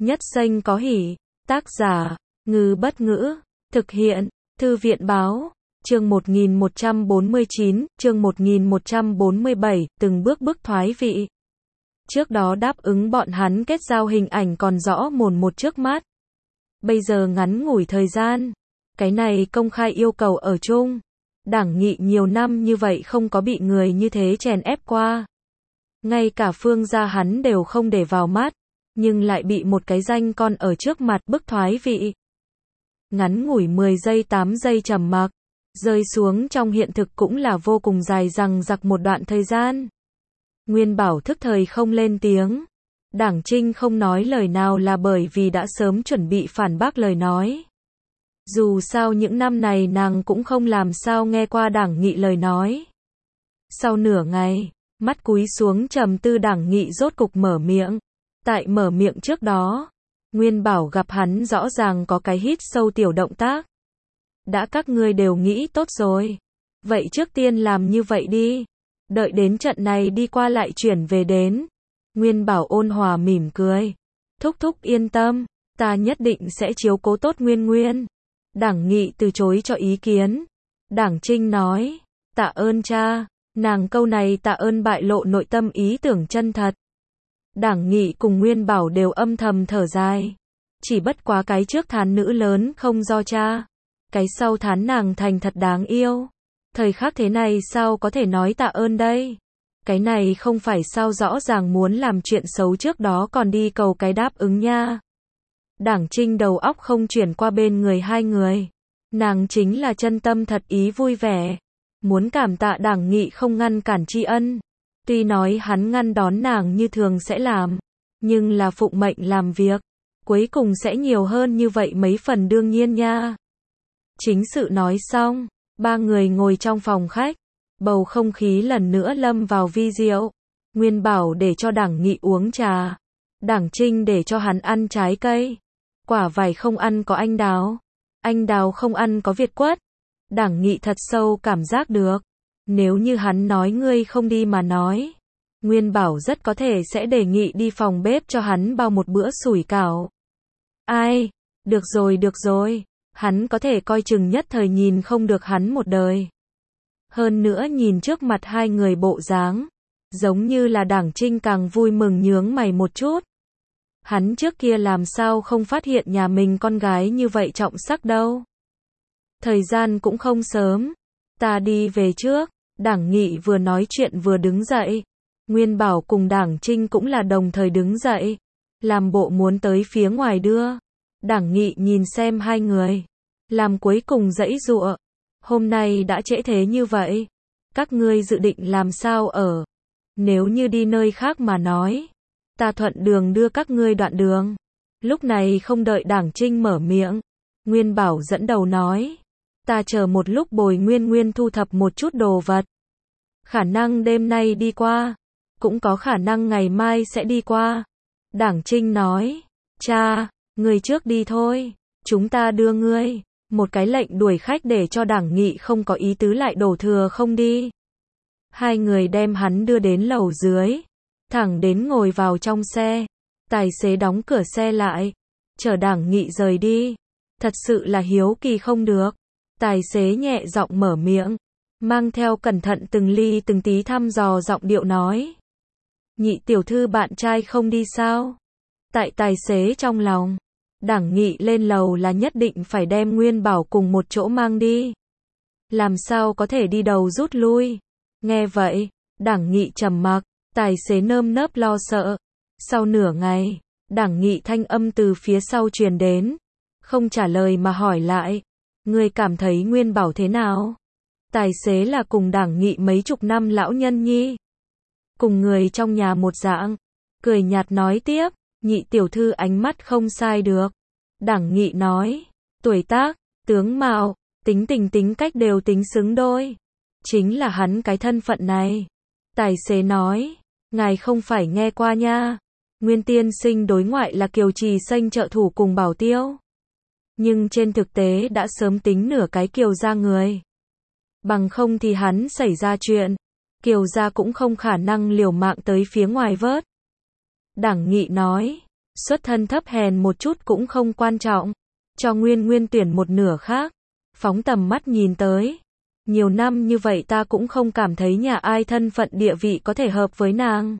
Nhất danh có hỷ. Tác giả, Ngư Bất Ngữ. Thực hiện, Thư viện Báo. Chương 1149, chương 1147, từng bước thoái vị. Trước đó đáp ứng bọn hắn kết giao hình ảnh còn rõ mồn một trước mắt. Bây giờ ngắn ngủi thời gian. Cái này công khai yêu cầu ở chung. Đảng nghị nhiều năm như vậy không có bị người như thế chèn ép qua. Ngay cả Phương gia hắn đều không để vào mắt. Nhưng lại bị một cái danh con ở trước mặt bức thoái vị. Ngắn ngủi 10 giây 8 giây trầm mặc. Rơi xuống trong hiện thực cũng là vô cùng dài dằng dặc một đoạn thời gian. Nguyên Bảo thức thời không lên tiếng. Đảng Trinh không nói lời nào là bởi vì đã sớm chuẩn bị phản bác lời nói. Dù sao những năm này nàng cũng không làm sao nghe qua Đảng Nghị lời nói. Sau nửa ngày, mắt cúi xuống trầm tư Đảng Nghị rốt cục mở miệng. Tại mở miệng trước đó, Nguyên Bảo gặp hắn rõ ràng có cái hít sâu tiểu động tác. Đã các ngươi đều nghĩ tốt rồi. Vậy trước tiên làm như vậy đi. Đợi đến trận này đi qua lại chuyển về đến. Nguyên Bảo ôn hòa mỉm cười. Thúc thúc yên tâm, ta nhất định sẽ chiếu cố tốt Nguyên Nguyên. Đảng Nghị từ chối cho ý kiến. Đảng Trinh nói, tạ ơn cha. Nàng câu này tạ ơn bại lộ nội tâm ý tưởng chân thật. Đảng Nghị cùng Nguyên Bảo đều âm thầm thở dài. Chỉ bất quá cái trước thán nữ lớn không do cha. Cái sau thán nàng thành thật đáng yêu. Thời khắc thế này sao có thể nói tạ ơn đây? Cái này không phải sao rõ ràng muốn làm chuyện xấu trước đó còn đi cầu cái đáp ứng nha. Đảng Trinh đầu óc không chuyển qua bên người hai người. Nàng chính là chân tâm thật ý vui vẻ. Muốn cảm tạ Đảng Nghị không ngăn cản tri ân. Tuy nói hắn ngăn đón nàng như thường sẽ làm. Nhưng là phụng mệnh làm việc. Cuối cùng sẽ nhiều hơn như vậy mấy phần đương nhiên nha. Chính sự nói xong. Ba người ngồi trong phòng khách. Bầu không khí lần nữa lâm vào vi diệu. Nguyên Bảo để cho Đảng Nghị uống trà. Đảng Trinh để cho hắn ăn trái cây. Quả vải không ăn có anh đào. Anh đào không ăn có Việt quất. Đảng Nghị thật sâu cảm giác được. Nếu như hắn nói ngươi không đi mà nói. Nguyên Bảo rất có thể sẽ đề nghị đi phòng bếp cho hắn bao một bữa sủi cảo. Ai? Được rồi. Hắn có thể coi chừng nhất thời nhìn không được hắn một đời. Hơn nữa nhìn trước mặt hai người bộ dáng. Giống như là Đảng Trinh càng vui mừng nhướng mày một chút. Hắn trước kia làm sao không phát hiện nhà mình con gái như vậy trọng sắc đâu. Thời gian cũng không sớm. Ta đi về trước. Đảng Nghị vừa nói chuyện vừa đứng dậy. Nguyên Bảo cùng Đảng Trinh cũng là đồng thời đứng dậy. Làm bộ muốn tới phía ngoài đưa. Đảng Nghị nhìn xem hai người. Làm cuối cùng giãy giụa. Hôm nay đã trễ thế như vậy. Các ngươi dự định làm sao ở? Nếu như đi nơi khác mà nói. Ta thuận đường đưa các ngươi đoạn đường. Lúc này không đợi Đảng Trinh mở miệng. Nguyên Bảo dẫn đầu nói. Ta chờ một lúc bồi Nguyên Nguyên thu thập một chút đồ vật. Khả năng đêm nay đi qua. Cũng có khả năng ngày mai sẽ đi qua. Đảng Trinh nói. Cha, ngươi trước đi thôi. Chúng ta đưa ngươi. Một cái lệnh đuổi khách để cho Đảng Nghị không có ý tứ lại đổ thừa không đi. Hai người đem hắn đưa đến lầu dưới. Thẳng đến ngồi vào trong xe. Tài xế đóng cửa xe lại. Chờ Đảng Nghị rời đi. Thật sự là hiếu kỳ không được. Tài xế nhẹ giọng mở miệng. Mang theo cẩn thận từng ly từng tí thăm dò giọng điệu nói. Nhị tiểu thư bạn trai không đi sao? Tại tài xế trong lòng. Đảng Nghị lên lầu là nhất định phải đem Nguyên Bảo cùng một chỗ mang đi. Làm sao có thể đi đầu rút lui? Nghe vậy, Đảng Nghị trầm mặc, tài xế nơm nớp lo sợ. Sau nửa ngày, Đảng Nghị thanh âm từ phía sau truyền đến. Không trả lời mà hỏi lại. Ngươi cảm thấy Nguyên Bảo thế nào? Tài xế là cùng Đảng Nghị mấy chục năm lão nhân nhi. Cùng người trong nhà một dạng. Cười nhạt nói tiếp. Nhị tiểu thư ánh mắt không sai được. Đảng Nghị nói. Tuổi tác, tướng mạo, tính tình tính cách đều tính xứng đôi. Chính là hắn cái thân phận này. Tài xế nói. Ngài không phải nghe qua nha. Nguyên tiên sinh đối ngoại là Kiều Trì Xanh trợ thủ cùng Bảo Tiêu. Nhưng trên thực tế đã sớm tính nửa cái Kiều gia người. Bằng không thì hắn xảy ra chuyện. Kiều gia cũng không khả năng liều mạng tới phía ngoài vớt. Đảng Nghị nói. xuất thân thấp hèn một chút cũng không quan trọng. Cho Nguyên Nguyên tuyển một nửa khác. Phóng tầm mắt nhìn tới. Nhiều năm như vậy ta cũng không cảm thấy nhà ai thân phận địa vị có thể hợp với nàng.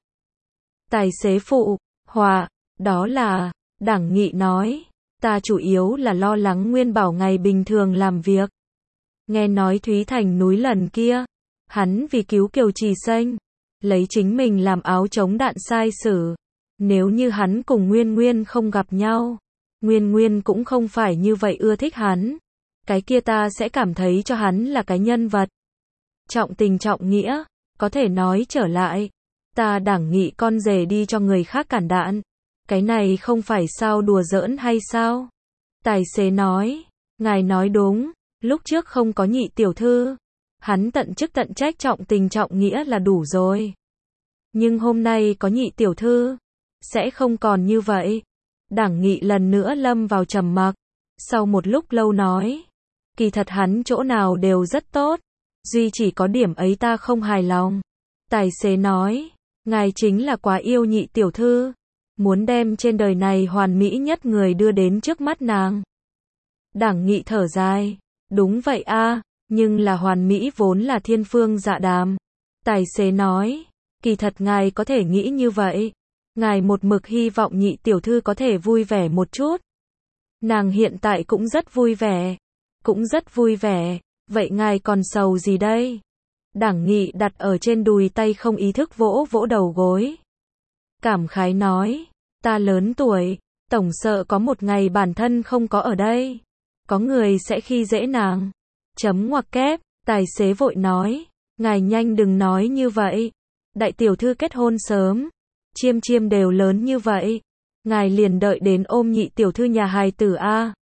Tài xế phụ, họa, đó là, Đảng Nghị nói, ta chủ yếu là lo lắng Nguyên Bảo ngày bình thường làm việc. Nghe nói Thúy Thành núi lần kia, hắn vì cứu Kiều Trì Xanh, lấy chính mình làm áo chống đạn sai sử. Nếu như hắn cùng Nguyên Nguyên không gặp nhau, Nguyên Nguyên cũng không phải như vậy ưa thích hắn. Cái kia ta sẽ cảm thấy cho hắn là cái nhân vật. Trọng tình trọng nghĩa, có thể nói trở lại. Ta Đảng Nghị con rể đi cho người khác cản đạn. Cái này không phải sao đùa giỡn hay sao? Tài xế nói, ngài nói đúng, lúc trước không có Nhị tiểu thư. Hắn tận chức tận trách trọng tình trọng nghĩa là đủ rồi. Nhưng hôm nay có Nhị tiểu thư, sẽ không còn như vậy. Đảng Nghị lần nữa lâm vào trầm mặc. Sau một lúc lâu nói, kỳ thật hắn chỗ nào đều rất tốt, duy chỉ có điểm ấy ta không hài lòng. Tài xế nói, ngài chính là quá yêu Nhị tiểu thư, muốn đem trên đời này hoàn mỹ nhất người đưa đến trước mắt nàng. Đảng Nghị thở dài, đúng vậy a, nhưng là hoàn mỹ vốn là thiên phương dạ đàm. Tài xế nói, kỳ thật ngài có thể nghĩ như vậy, ngài một mực hy vọng Nhị tiểu thư có thể vui vẻ một chút. Nàng hiện tại cũng rất vui vẻ. Cũng rất vui vẻ, vậy ngài còn sầu gì đây? Đảng Nghị đặt ở trên đùi tay không ý thức vỗ vỗ đầu gối. Cảm khái nói, ta lớn tuổi, tổng sợ có một ngày bản thân không có ở đây. Có người sẽ khi dễ nàng. Chấm ngoặc kép, tài xế vội nói, ngài nhanh đừng nói như vậy. Đại tiểu thư kết hôn sớm, Chiêm Chiêm đều lớn như vậy. Ngài liền đợi đến ôm Nhị tiểu thư nhà hài tử a.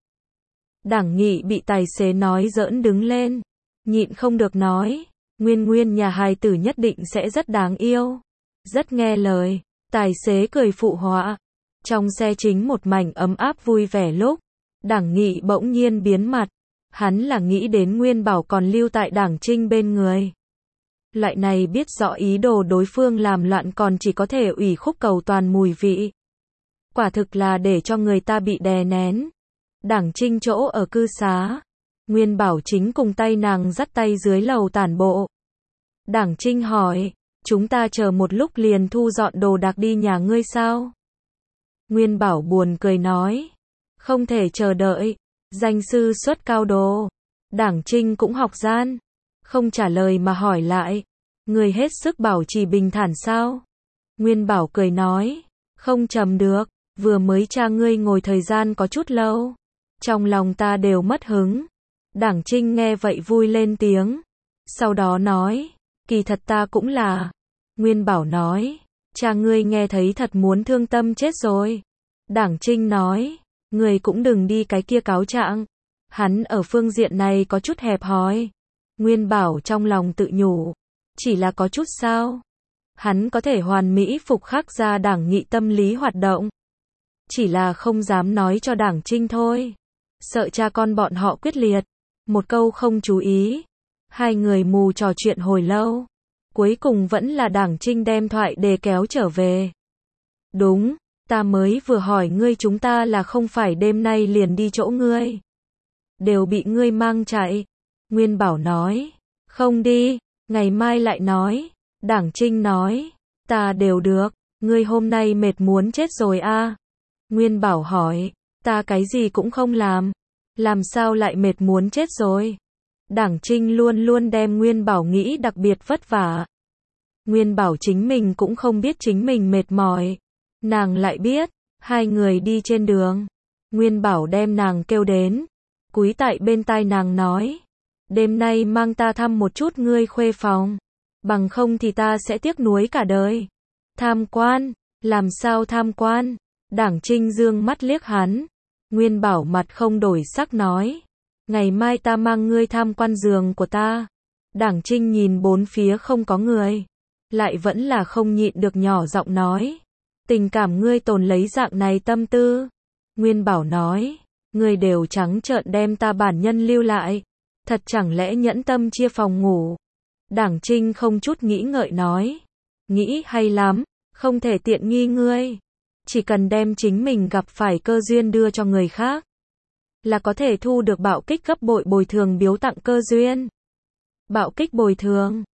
Đảng Nghị bị tài xế nói giỡn đứng lên, nhịn không được nói, Nguyên Nguyên nhà hài tử nhất định sẽ rất đáng yêu, rất nghe lời. Tài xế cười phụ họa. Trong xe chính một mảnh ấm áp vui vẻ lúc, Đảng Nghị bỗng nhiên biến mặt, hắn là nghĩ đến Nguyên Bảo còn lưu tại Đảng Trinh bên người. Loại này biết rõ ý đồ đối phương làm loạn còn chỉ có thể ủy khúc cầu toàn mùi vị. Quả thực là để cho người ta bị đè nén. Đảng Trinh chỗ ở cư xá, Nguyên Bảo chính cùng tay nàng dắt tay dưới lầu tản bộ. Đảng Trinh hỏi, chúng ta chờ một lúc liền thu dọn đồ đạc đi nhà ngươi sao? Nguyên Bảo buồn cười nói, không thể chờ đợi, danh sư xuất cao đồ. Đảng Trinh cũng học gian, không trả lời mà hỏi lại, ngươi hết sức bảo trì bình thản sao? Nguyên Bảo cười nói, không trầm được, vừa mới cha ngươi ngồi thời gian có chút lâu. Trong lòng ta đều mất hứng. Đảng Trinh nghe vậy vui lên tiếng. Sau đó nói, kỳ thật ta cũng là. Nguyên Bảo nói, cha ngươi nghe thấy thật muốn thương tâm chết rồi. Đảng Trinh nói, ngươi cũng đừng đi cái kia cáo trạng. Hắn ở phương diện này có chút hẹp hòi. Nguyên Bảo trong lòng tự nhủ, chỉ là có chút sao? Hắn có thể hoàn mỹ phục khắc ra Đảng Nghị tâm lý hoạt động. Chỉ là không dám nói cho Đảng Trinh thôi. Sợ cha con bọn họ quyết liệt. Một câu không chú ý. Hai người mù trò chuyện hồi lâu. Cuối cùng vẫn là Đảng Trinh đem thoại đề kéo trở về. Đúng, ta mới vừa hỏi ngươi chúng ta là không phải đêm nay liền đi chỗ ngươi. Đều bị ngươi mang chạy. Nguyên Bảo nói, không đi, ngày mai lại nói. Đảng Trinh nói, ta đều được, ngươi hôm nay mệt muốn chết rồi a. Nguyên Bảo hỏi, ta cái gì cũng không làm sao lại mệt muốn chết rồi? Đảng Trinh luôn luôn đem Nguyên Bảo nghĩ đặc biệt vất vả. Nguyên Bảo chính mình cũng không biết chính mình mệt mỏi. Nàng lại biết, hai người đi trên đường. Nguyên Bảo đem nàng kêu đến. Cúi tại bên tai nàng nói. Đêm nay mang ta thăm một chút ngươi khuê phòng. Bằng không thì ta sẽ tiếc nuối cả đời. Tham quan, làm sao tham quan? Đảng Trinh dương mắt liếc hắn. Nguyên Bảo mặt không đổi sắc nói. Ngày mai ta mang ngươi tham quan giường của ta. Đảng Trinh nhìn bốn phía không có người. Lại vẫn là không nhịn được nhỏ giọng nói. Tình cảm ngươi tồn lấy dạng này tâm tư. Nguyên Bảo nói. Ngươi đều trắng trợn đem ta bản nhân lưu lại. Thật chẳng lẽ nhẫn tâm chia phòng ngủ. Đảng Trinh không chút nghĩ ngợi nói. Nghĩ hay lắm, không thể tiện nghi ngươi. chỉ cần đem chính mình gặp phải cơ duyên đưa cho người khác, là có thể thu được bạo kích gấp bội bồi thường biếu tặng cơ duyên. Bạo kích bồi thường